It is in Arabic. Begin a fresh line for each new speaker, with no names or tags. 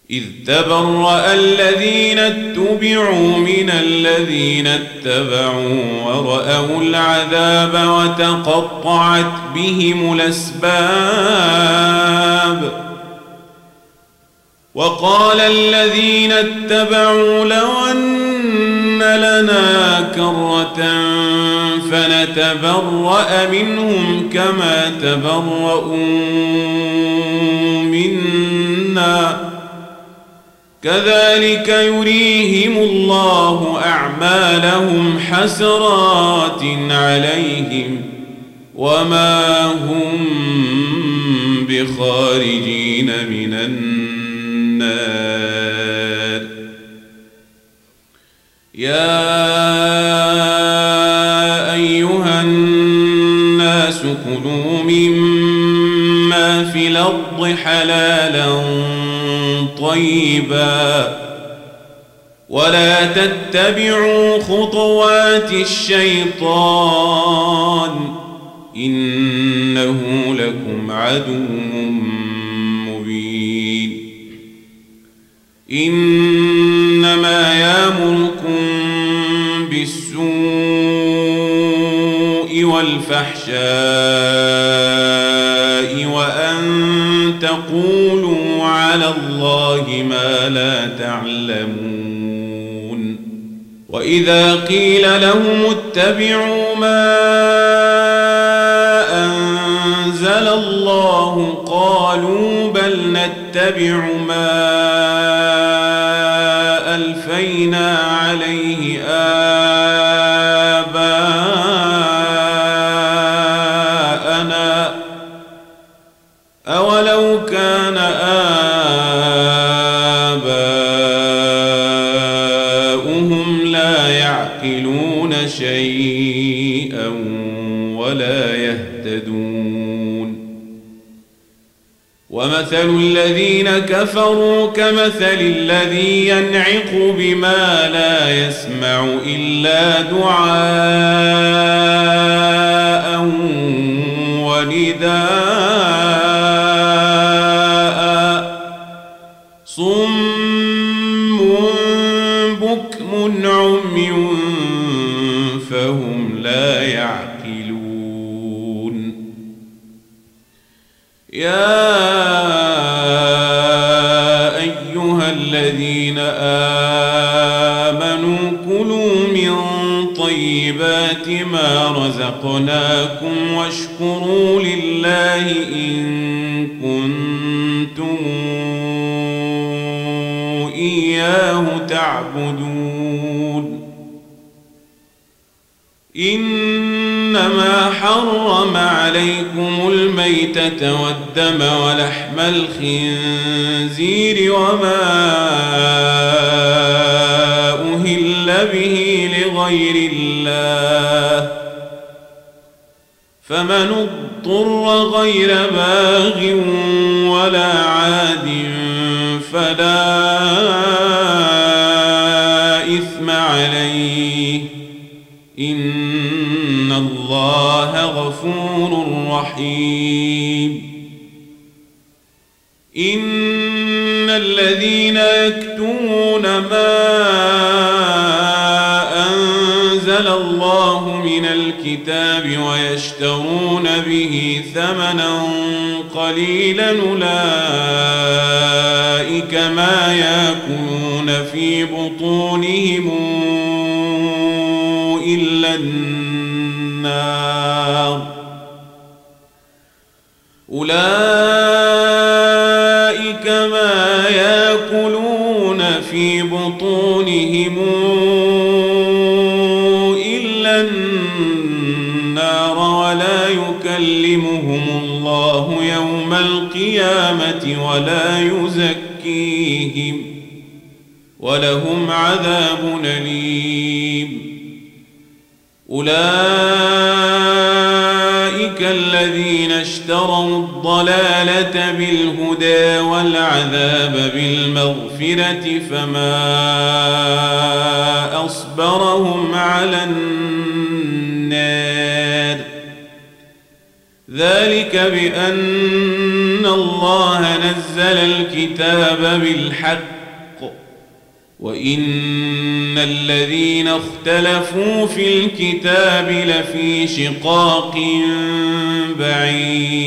إذ تبرأ الذين اتبعوا من الذين اتبعوا ورأوا العذاب وتقطعت بهم الأسباب وقال الذين اتبعوا لو أن لنا كرة فنتبرأ منهم كما تبرؤوا منا كذلك يريهم الله أعمالهم حسرات عليهم وما هم بخارجين من النار يا أيها الناس كلوا مما في الأرض حلالا طيبا ولا تتبعوا خطوات الشيطان إنه لكم عدو مبين إنما يأمركم بالسوء والفحشاء وأن تقولوا على الله ما لا تعلمون وإذا قيل لهم اتبعوا ما أنزل الله قالوا بل نتبع ما ألفينا عليه آباءنا أولو كان آباؤهم لا يعقلون شيئا ولا يهتدون ومثل الذين كفروا كمثل الذي ينعق بما لا يسمع إلا دعاء ونداء صم بكم عمي فهم لا يعقلون يا أيها الذين آمنوا كلوا من طيبات ما رزقناكم واشكروا لله إن كنتم إياه تعبدون إنما حرم عليكم الميتة والدم ولحم الخنزير وما أهل به لغير الله فمن اضطر غير باغ ولا عاد فلا إثم عليه إن الله غفور رحيم إن الذين يكتمون ما أنزل الله من الكتاب ويشترون به ثمنا قليلا أولئك ما يأكلون في بطونهم إلا النار أولئك ما يأكلون في بطونهم إلا النار ولا يكلمهم الله يوم القيامة ولا يزكيهم ولهم عذاب أليم أولئك الذين اشتروا الضلالة بالهدى والعذاب بالمغفرة فما أصبرهم على النار ذلك بأن الله نزل الكتاب بالحق وإن الذين اختلفوا في الكتاب لفي شقاق بعيد